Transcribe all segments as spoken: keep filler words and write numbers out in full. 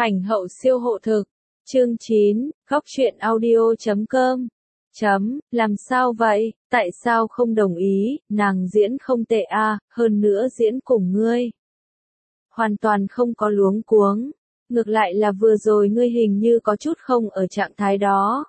Ảnh hậu siêu hộ thực. Chương chín, góc truyện audio chấm com. Chấm, làm sao vậy, tại sao không đồng ý, nàng diễn không tệ a, hơn nữa diễn cùng ngươi. Hoàn toàn không có luống cuống, ngược lại là vừa rồi ngươi hình như có chút không ở trạng thái đó.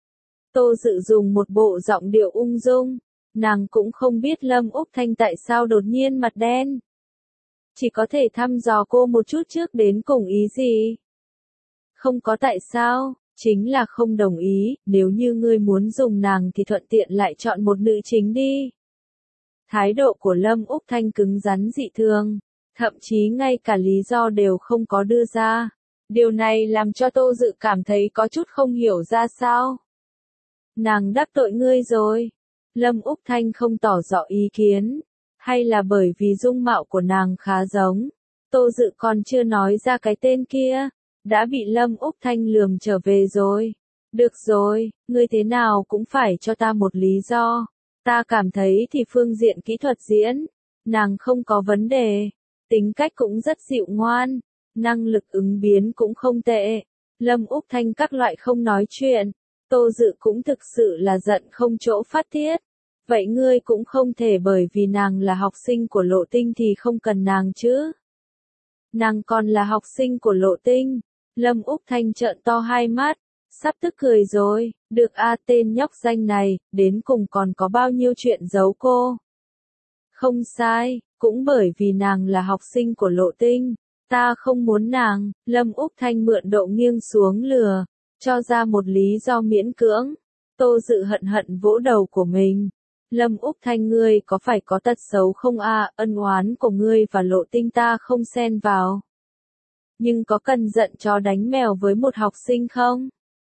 Tô Dự dùng một bộ giọng điệu ung dung, nàng cũng không biết Lâm Úc Thanh tại sao đột nhiên mặt đen. Chỉ có thể thăm dò cô một chút trước đến cùng ý gì. Không có tại sao, chính là không đồng ý, nếu như ngươi muốn dùng nàng thì thuận tiện lại chọn một nữ chính đi. Thái độ của Lâm Úc Thanh cứng rắn dị thường, thậm chí ngay cả lý do đều không có đưa ra. Điều này làm cho Tô Dự cảm thấy có chút không hiểu ra sao. Nàng đắc tội ngươi rồi. Lâm Úc Thanh không tỏ rõ ý kiến, hay là bởi vì dung mạo của nàng khá giống. Tô Dự còn chưa nói ra cái tên kia, đã bị Lâm Úc Thanh lườm trở về rồi. Được rồi, ngươi thế nào cũng phải cho ta một lý do. Ta cảm thấy thì phương diện kỹ thuật diễn, nàng không có vấn đề. Tính cách cũng rất dịu ngoan, năng lực ứng biến cũng không tệ. Lâm Úc Thanh các loại không nói chuyện, Tô Dự cũng thực sự là giận không chỗ phát tiết. Vậy ngươi cũng không thể bởi vì nàng là học sinh của Lộ Tinh thì không cần nàng chứ. Nàng còn là học sinh của Lộ Tinh. Lâm Úc Thanh trợn to hai mắt, sắp tức cười rồi, được a tên nhóc danh này, đến cùng còn có bao nhiêu chuyện giấu cô. Không sai, cũng bởi vì nàng là học sinh của Lộ Tinh, ta không muốn nàng. Lâm Úc Thanh mượn độ nghiêng xuống lừa, cho ra một lý do miễn cưỡng. Tô Dự hận hận vỗ đầu của mình. Lâm Úc Thanh ngươi có phải có tật xấu không a, ân oán của ngươi và Lộ Tinh ta không xen vào. Nhưng có cần giận chó đánh mèo với một học sinh không?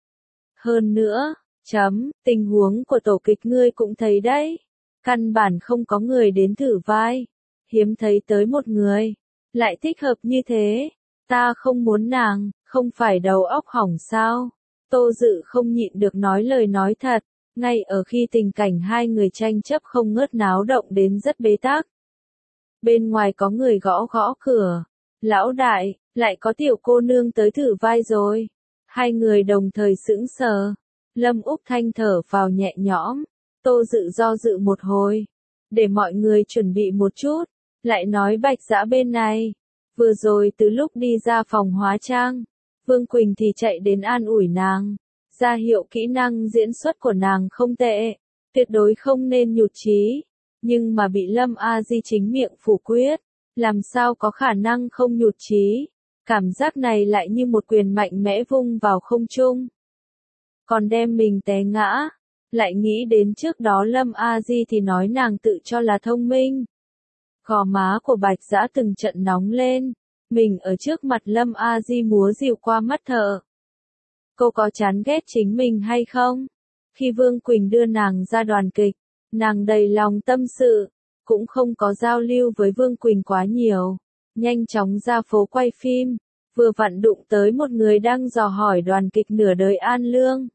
Hơn nữa, chấm, tình huống của tổ kịch ngươi cũng thấy đấy. Căn bản không có người đến thử vai. Hiếm thấy tới một người. Lại thích hợp như thế. Ta không muốn nàng, không phải đầu óc hỏng sao? Tô Dự không nhịn được nói lời nói thật. Ngay ở khi tình cảnh hai người tranh chấp không ngớt náo động đến rất bế tắc. Bên ngoài có người gõ gõ cửa. Lão đại, lại có tiểu cô nương tới thử vai rồi. Hai người đồng thời sững sờ. Lâm Úc Thanh thở vào nhẹ nhõm. Tô Dự do dự một hồi. Để mọi người chuẩn bị một chút. Lại nói Bạch Dã bên này. Vừa rồi từ lúc đi ra phòng hóa trang, Vương Quỳnh thì chạy đến an ủi nàng. Ra hiệu kỹ năng diễn xuất của nàng không tệ. Tuyệt đối không nên nhụt chí. Nhưng mà bị Lâm A Di chính miệng phủ quyết. Làm sao có khả năng không nhụt chí. Cảm giác này lại như một quyền mạnh mẽ vung vào không trung. Còn đem mình té ngã. Lại nghĩ đến trước đó Lâm A Di thì nói nàng tự cho là thông minh. Gò má của Bạch Dã từng trận nóng lên. Mình ở trước mặt Lâm A Di múa rìu qua mắt thợ. Cô có chán ghét chính mình hay không? Khi Vương Quỳnh đưa nàng ra đoàn kịch, nàng đầy lòng tâm sự, cũng không có giao lưu với Vương Quỳnh quá nhiều. Nhanh chóng ra phố quay phim, vừa vặn đụng tới một người đang dò hỏi đoàn kịch Nửa Đời An Lương.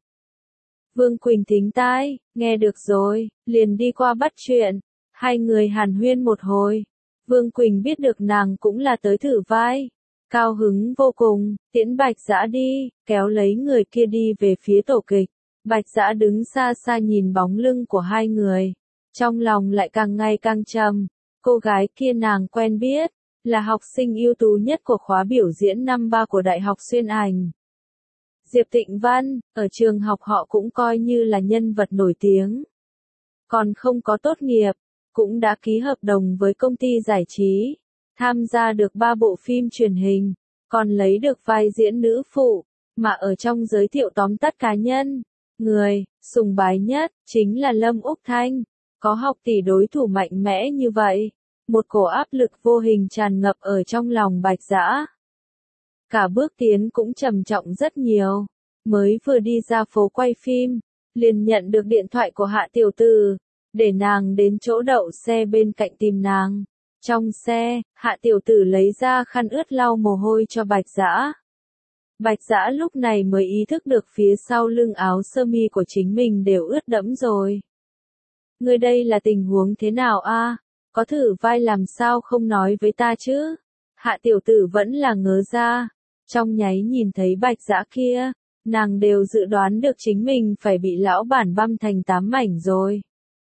Vương Quỳnh thính tai, nghe được rồi, liền đi qua bắt chuyện. Hai người hàn huyên một hồi. Vương Quỳnh biết được nàng cũng là tới thử vai. Cao hứng vô cùng, tiễn Bạch Dã đi, kéo lấy người kia đi về phía tổ kịch. Bạch Dã đứng xa xa nhìn bóng lưng của hai người. Trong lòng lại càng ngày càng trầm. Cô gái kia nàng quen biết, là học sinh ưu tú nhất của khóa biểu diễn năm ba của Đại học Xuyên Ảnh. Diệp Tịnh Văn, ở trường học họ cũng coi như là nhân vật nổi tiếng. Còn không có tốt nghiệp, cũng đã ký hợp đồng với công ty giải trí. Tham gia được ba bộ phim truyền hình, còn lấy được vai diễn nữ phụ, mà ở trong giới thiệu tóm tắt cá nhân, người sùng bái nhất chính là Lâm Úc Thanh. Có học tỷ đối thủ mạnh mẽ như vậy, một cổ áp lực vô hình tràn ngập ở trong lòng Bạch Dã. Cả bước tiến cũng trầm trọng rất nhiều. Mới vừa đi ra phố quay phim, liền nhận được điện thoại của Hạ tiểu tử, để nàng đến chỗ đậu xe bên cạnh tìm nàng. Trong xe, Hạ tiểu tử lấy ra khăn ướt lau mồ hôi cho Bạch Dã. Bạch Dã lúc này mới ý thức được phía sau lưng áo sơ mi của chính mình đều ướt đẫm rồi. Ngươi đây là tình huống thế nào a? Có thử vai làm sao không nói với ta chứ? Hạ tiểu tử vẫn là ngớ ra. Trong nháy nhìn thấy Bạch Dã kia, nàng đều dự đoán được chính mình phải bị lão bản băm thành tám mảnh rồi.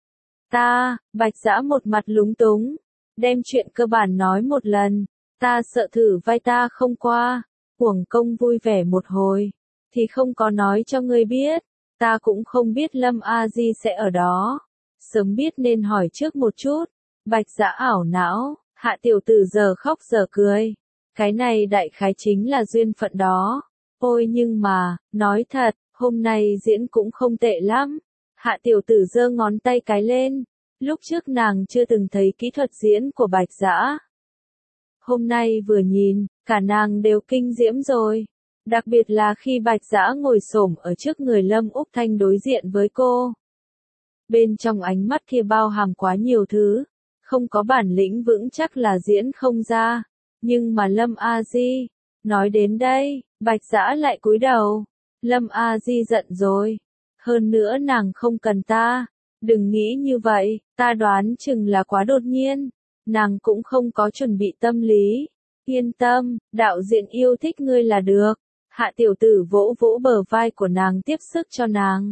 Ta, Bạch Dã một mặt lúng túng, đem chuyện cơ bản nói một lần, ta sợ thử vai ta không qua, uổng công vui vẻ một hồi, thì không có nói cho ngươi biết, ta cũng không biết Lâm A Di sẽ ở đó, sớm biết nên hỏi trước một chút. Bạch Dã ảo não, Hạ tiểu tử giờ khóc giờ cười, cái này đại khái chính là duyên phận đó. Ôi nhưng mà, nói thật, hôm nay diễn cũng không tệ lắm. Hạ tiểu tử giơ ngón tay cái lên, lúc trước nàng chưa từng thấy kỹ thuật diễn của Bạch Dã. Hôm nay vừa nhìn, cả nàng đều kinh diễm rồi. Đặc biệt là khi Bạch Dã ngồi xổm ở trước người Lâm Úc Thanh đối diện với cô. Bên trong ánh mắt kia bao hàm quá nhiều thứ, không có bản lĩnh vững chắc là diễn không ra. Nhưng mà Lâm A Di, nói đến đây, Bạch Dã lại cúi đầu. Lâm A Di giận rồi. Hơn nữa nàng không cần ta. Đừng nghĩ như vậy, ta đoán chừng là quá đột nhiên. Nàng cũng không có chuẩn bị tâm lý. Yên tâm, đạo diễn yêu thích ngươi là được. Hạ tiểu tử vỗ vỗ bờ vai của nàng tiếp sức cho nàng.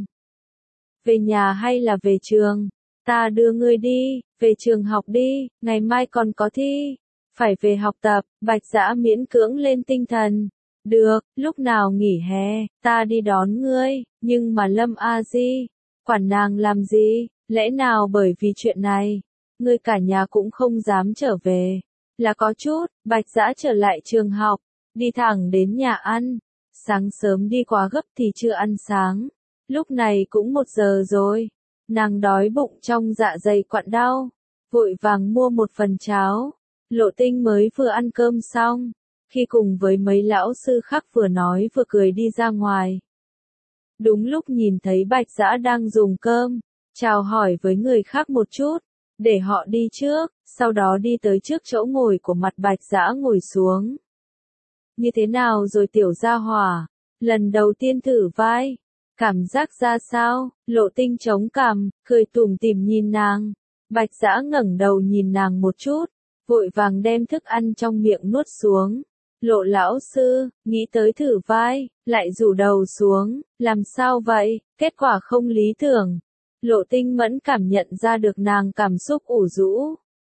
Về nhà hay là về trường? Ta đưa ngươi đi, về trường học đi, ngày mai còn có thi. Phải về học tập, Bạch Dã miễn cưỡng lên tinh thần. Được, lúc nào nghỉ hè, ta đi đón ngươi, nhưng mà Lâm A Di, quản nàng làm gì, lẽ nào bởi vì chuyện này, ngươi cả nhà cũng không dám trở về. Là có chút, Bạch Dã trở lại trường học, đi thẳng đến nhà ăn, sáng sớm đi quá gấp thì chưa ăn sáng, lúc này cũng một giờ rồi, nàng đói bụng trong dạ dày quặn đau, vội vàng mua một phần cháo. Lộ Tinh mới vừa ăn cơm xong, khi cùng với mấy lão sư khác vừa nói vừa cười đi ra ngoài. Đúng lúc nhìn thấy Bạch Dã đang dùng cơm, chào hỏi với người khác một chút, để họ đi trước, sau đó đi tới trước chỗ ngồi của mặt Bạch Dã ngồi xuống. Như thế nào rồi tiểu gia hỏa? Lần đầu tiên thử vai, cảm giác ra sao? Lộ Tinh chống cằm, cười tủm tỉm nhìn nàng. Bạch Dã ngẩng đầu nhìn nàng một chút, vội vàng đem thức ăn trong miệng nuốt xuống. Lộ lão sư, nghĩ tới thử vai, lại rủ đầu xuống, làm sao vậy, kết quả không lý tưởng. Lộ Tinh mẫn cảm nhận ra được nàng cảm xúc ủ rũ.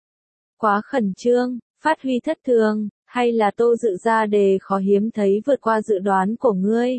Quá khẩn trương, phát huy thất thường, hay là Tô Dự ra đề khó hiếm thấy vượt qua dự đoán của ngươi?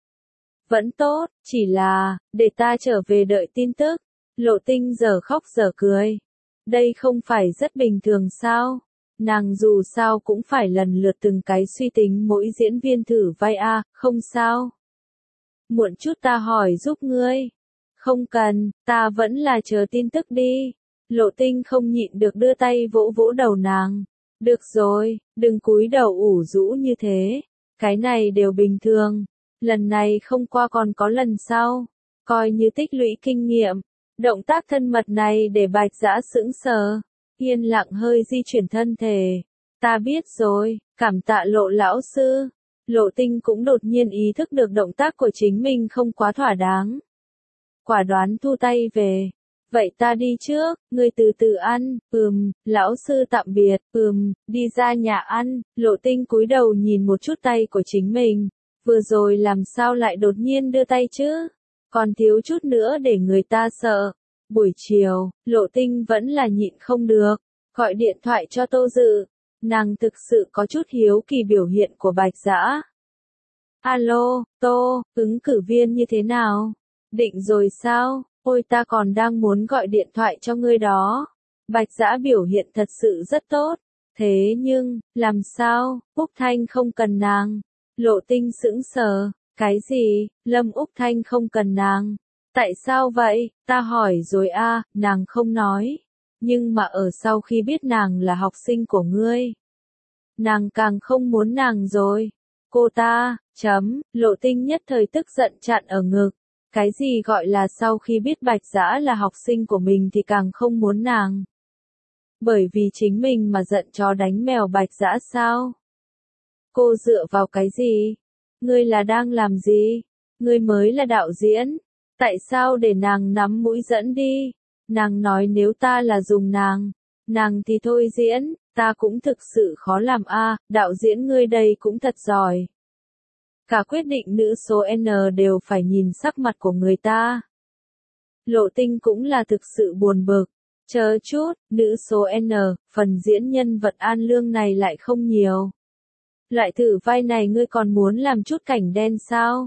Vẫn tốt, chỉ là, để ta trở về đợi tin tức. Lộ Tinh giờ khóc giờ cười. Đây không phải rất bình thường sao? Nàng dù sao cũng phải lần lượt từng cái suy tính mỗi diễn viên thử vai a, không sao. Muộn chút ta hỏi giúp ngươi. Không cần, ta vẫn là chờ tin tức đi. Lộ Tinh không nhịn được đưa tay vỗ vỗ đầu nàng. Được rồi, đừng cúi đầu ủ rũ như thế. Cái này đều bình thường. Lần này không qua còn có lần sau. Coi như tích lũy kinh nghiệm. Động tác thân mật này để Bạch Dã sững sờ. Yên lặng hơi di chuyển thân thể. Ta biết rồi, cảm tạ Lộ lão sư. Lộ Tinh cũng đột nhiên ý thức được động tác của chính mình không quá thỏa đáng. Quả đoán thu tay về. Vậy ta đi trước, ngươi từ từ ăn, ừm, lão sư tạm biệt, ừm, đi ra nhà ăn. Lộ Tinh cúi đầu nhìn một chút tay của chính mình. Vừa rồi làm sao lại đột nhiên đưa tay chứ? Còn thiếu chút nữa để người ta sợ. Buổi chiều, Lộ Tinh vẫn là nhịn không được, gọi điện thoại cho Tô Dự. Nàng thực sự có chút hiếu kỳ biểu hiện của Bạch Dã. Alo, Tô, ứng cử viên như thế nào? Định rồi sao? Ôi ta còn đang muốn gọi điện thoại cho ngươi đó. Bạch Dã biểu hiện thật sự rất tốt. Thế nhưng, làm sao, Úc Thanh không cần nàng. Lộ Tinh sững sờ, cái gì, Lâm Úc Thanh không cần nàng. Tại sao vậy, ta hỏi rồi a, nàng không nói. Nhưng mà ở sau khi biết nàng là học sinh của ngươi, nàng càng không muốn nàng rồi. Cô ta, chấm, Lộ Tinh nhất thời tức giận chặn ở ngực. Cái gì gọi là sau khi biết Bạch Dã là học sinh của mình thì càng không muốn nàng. Bởi vì chính mình mà giận chó đánh mèo Bạch Dã sao? Cô dựa vào cái gì? Ngươi là đang làm gì? Ngươi mới là đạo diễn. Tại sao để nàng nắm mũi dẫn đi? Nàng nói nếu ta là dùng nàng, nàng thì thôi diễn, ta cũng thực sự khó làm a, đạo diễn ngươi đây cũng thật giỏi. Cả quyết định nữ số N đều phải nhìn sắc mặt của người ta. Lộ Tinh cũng là thực sự buồn bực. Chờ chút, nữ số N, phần diễn nhân vật An Lương này lại không nhiều. Loại thử vai này ngươi còn muốn làm chút cảnh đen sao?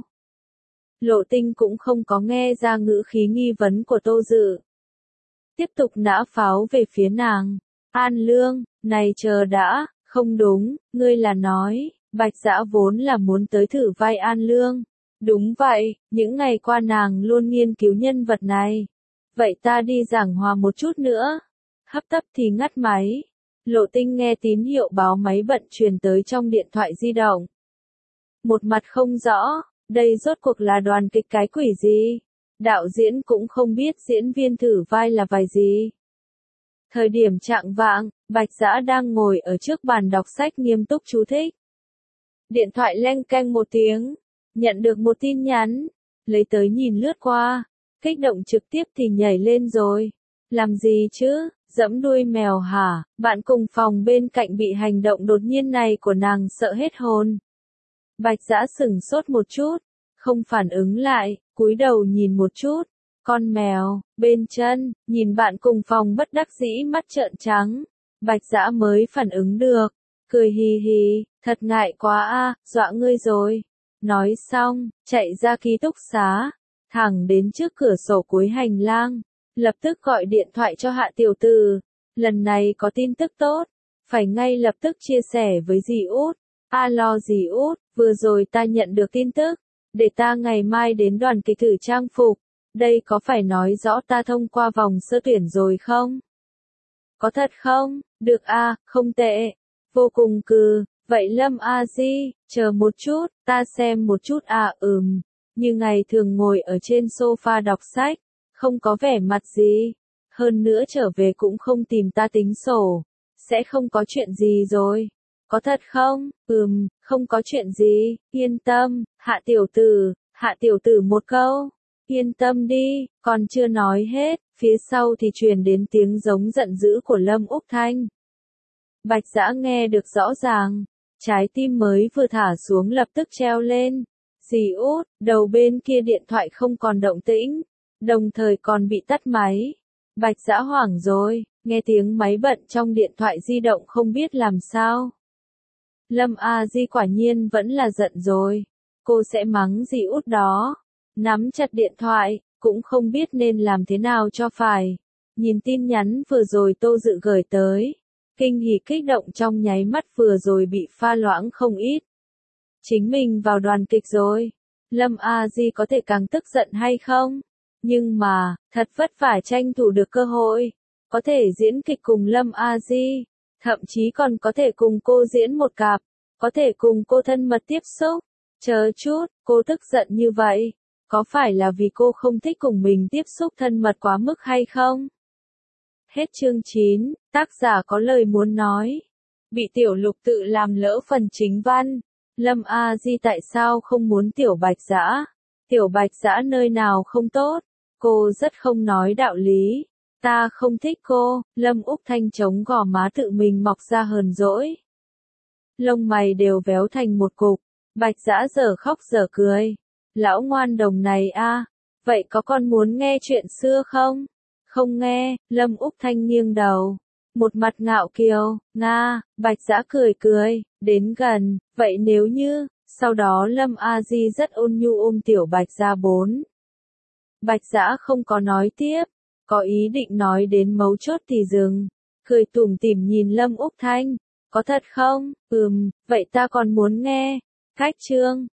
Lộ Tinh cũng không có nghe ra ngữ khí nghi vấn của Tô Dự. Tiếp tục nã pháo về phía nàng. An Lương, này chờ đã, không đúng, ngươi là nói, Bạch Dã vốn là muốn tới thử vai An Lương. Đúng vậy, những ngày qua nàng luôn nghiên cứu nhân vật này. Vậy ta đi giảng hòa một chút nữa. Hấp tấp thì ngắt máy. Lộ Tinh nghe tín hiệu báo máy bận truyền tới trong điện thoại di động. Một mặt không rõ, đây rốt cuộc là đoàn kịch cái quỷ gì? Đạo diễn cũng không biết diễn viên thử vai là vai gì. Thời điểm chạng vạng, Bạch Dã đang ngồi ở trước bàn đọc sách nghiêm túc chú thích. Điện thoại leng keng một tiếng, nhận được một tin nhắn, lấy tới nhìn lướt qua, kích động trực tiếp thì nhảy lên rồi. Làm gì chứ, dẫm đuôi mèo hả? Bạn cùng phòng bên cạnh bị hành động đột nhiên này của nàng sợ hết hồn. Bạch Dã sửng sốt một chút, không phản ứng lại, cúi đầu nhìn một chút. Con mèo, bên chân, nhìn bạn cùng phòng bất đắc dĩ mắt trợn trắng. Bạch Dã mới phản ứng được, cười hì hì, thật ngại quá a, dọa ngươi rồi. Nói xong, chạy ra ký túc xá, thẳng đến trước cửa sổ cuối hành lang, lập tức gọi điện thoại cho Hạ tiểu tử. Lần này có tin tức tốt, phải ngay lập tức chia sẻ với dì Út. Alo dì Út, vừa rồi ta nhận được tin tức, để ta ngày mai đến đoàn kịch thử trang phục. Đây có phải nói rõ ta thông qua vòng sơ tuyển rồi không? Có thật không? Được a, không tệ. Vô cùng cừ, vậy Lâm A Di, chờ một chút, ta xem một chút à ừm. Như ngày thường ngồi ở trên sofa đọc sách, không có vẻ mặt gì. Hơn nữa trở về cũng không tìm ta tính sổ. Sẽ không có chuyện gì rồi. Có thật không? Ừm, không có chuyện gì, yên tâm, Hạ tiểu tử, Hạ tiểu tử một câu. Yên tâm đi, còn chưa nói hết, phía sau thì truyền đến tiếng giống giận dữ của Lâm Úc Thanh. Bạch Dã nghe được rõ ràng, trái tim mới vừa thả xuống lập tức treo lên. Dì Út, đầu bên kia điện thoại không còn động tĩnh, đồng thời còn bị tắt máy. Bạch Dã hoảng rồi, nghe tiếng máy bận trong điện thoại di động không biết làm sao. Lâm A Di quả nhiên vẫn là giận rồi, cô sẽ mắng dì Út đó. Nắm chặt điện thoại, cũng không biết nên làm thế nào cho phải. Nhìn tin nhắn vừa rồi Tô Dự gửi tới. Kinh hỉ kích động trong nháy mắt vừa rồi bị pha loãng không ít. Chính mình vào đoàn kịch rồi. Lâm A Di có thể càng tức giận hay không? Nhưng mà, thật vất vả tranh thủ được cơ hội. Có thể diễn kịch cùng Lâm A Di. Thậm chí còn có thể cùng cô diễn một cặp. Có thể cùng cô thân mật tiếp xúc. Chờ chút, cô tức giận như vậy. Có phải là vì cô không thích cùng mình tiếp xúc thân mật quá mức hay không? Hết chương chín, tác giả có lời muốn nói. Bị Tiểu Lục tự làm lỡ phần chính văn. Lâm A Di tại sao không muốn Tiểu Bạch Dã? Tiểu Bạch Dã nơi nào không tốt? Cô rất không nói đạo lý. Ta không thích cô. Lâm Úc Thanh chống gò má tự mình mọc ra hờn dỗi. Lông mày đều véo thành một cục. Bạch Dã giờ khóc giờ cười. Lão ngoan đồng này a, vậy có con muốn nghe chuyện xưa không? Không nghe, Lâm Úc Thanh nghiêng đầu. Một mặt ngạo kiều, nga, Bạch Dã cười cười, đến gần, vậy nếu như, sau đó Lâm A Di rất ôn nhu ôm Tiểu Bạch ra bốn. Bạch Dã không có nói tiếp, có ý định nói đến mấu chốt thì dừng, cười tủm tỉm nhìn Lâm Úc Thanh, có thật không? Ừm, vậy ta còn muốn nghe. Cách chương